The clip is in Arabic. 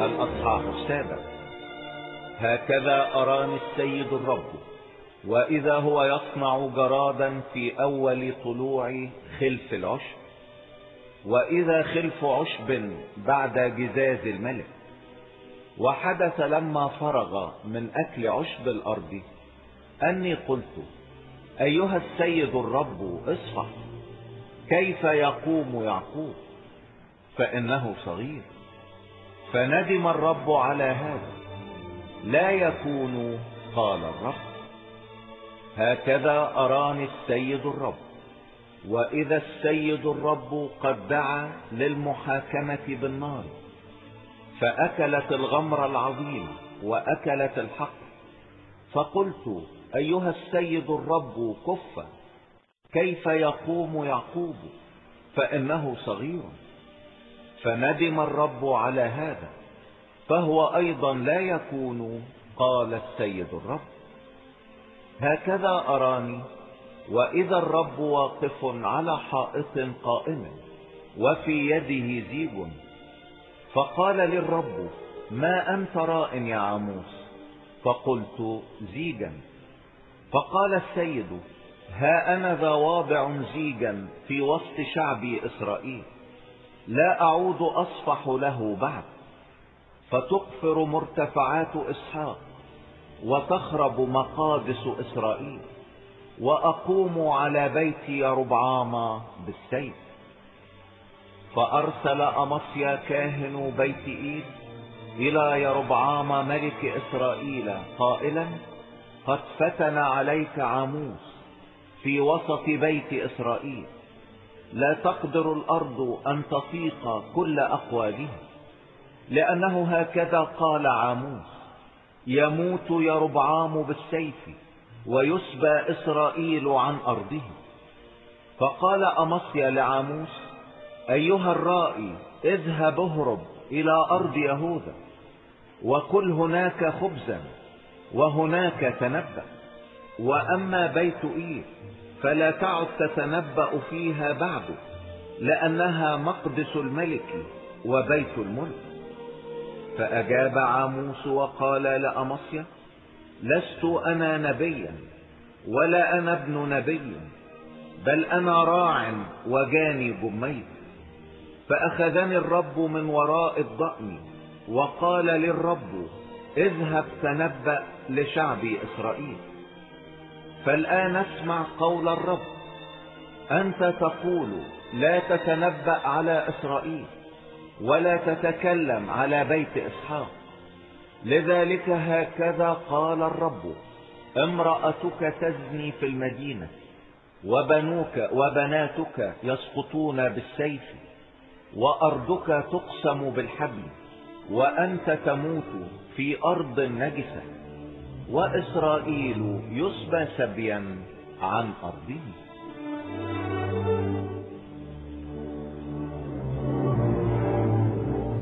الأصحاح السابع. هكذا أراني السيد الرب، وإذا هو يصنع جرادا في أول طلوع خلف العشب، وإذا خلف عشب بعد جزاز الملك. وحدث لما فرغ من أكل عشب الأرض أني قلت: أيها السيد الرب اصفح، كيف يقوم يعقوب؟ فإنه صغير. فندم الرب على هذا. لا يكون، قال الرب. هكذا أراني السيد الرب، وإذا السيد الرب قد دعا للمحاكمة بالنار، فأكلت الغمر العظيم وأكلت الحقل. فقلت: أيها السيد الرب كف، كيف يقوم يعقوب؟ فإنه صغير. فندم الرب على هذا، فهو أيضا لا يكون، قال السيد الرب. هكذا أراني، وإذا الرب واقف على حائط قائم، وفي يده زيج. فقال للرب: ما أنت راء يا عاموس؟ فقلت: زيجا. فقال السيد: ها أنا ذا واضع زيجا في وسط شعبي إسرائيل، لا أعود أصفح له بعد. فتقفر مرتفعات إسحاق، وتخرب مقادس إسرائيل، وأقوم على بيت يربعام بالسيف. فأرسل أمصيا كاهن بيت إيل إلى يربعام ملك إسرائيل قائلا: قد فتن عليك عاموس في وسط بيت إسرائيل، لا تقدر الأرض أن تطيق كل أقوالها، لأنه هكذا قال عاموس: يموت يربعام بالسيف، ويسبى إسرائيل عن أرضه. فقال أمصيا لعاموس: أيها الرائي، اذهب اهرب إلى أرض يهوذا، وكل هناك خبزا، وهناك تنبأ. وأما بيت إيل فلا تعد تتنبأ فيها بعد، لأنها مقدس الملك وبيت الملك. فأجاب عاموس وقال لأمصيا: لست أنا نبيا، ولا أنا ابن نبي، بل أنا راع وجاني جميت. فأخذني الرب من وراء الضأن، وقال للرب: اذهب تنبأ لشعب إسرائيل. فالآن اسمع قول الرب: أنت تقول: لا تتنبأ على إسرائيل، ولا تتكلم على بيت إسحاق. لذلك هكذا قال الرب: امرأتك تزني في المدينة، وبناتك يسقطون بالسيف، وأرضك تقسم بالحبل، وأنت تموت في أرض نجسة، وإسرائيل يسبى سبيا عن أرضه.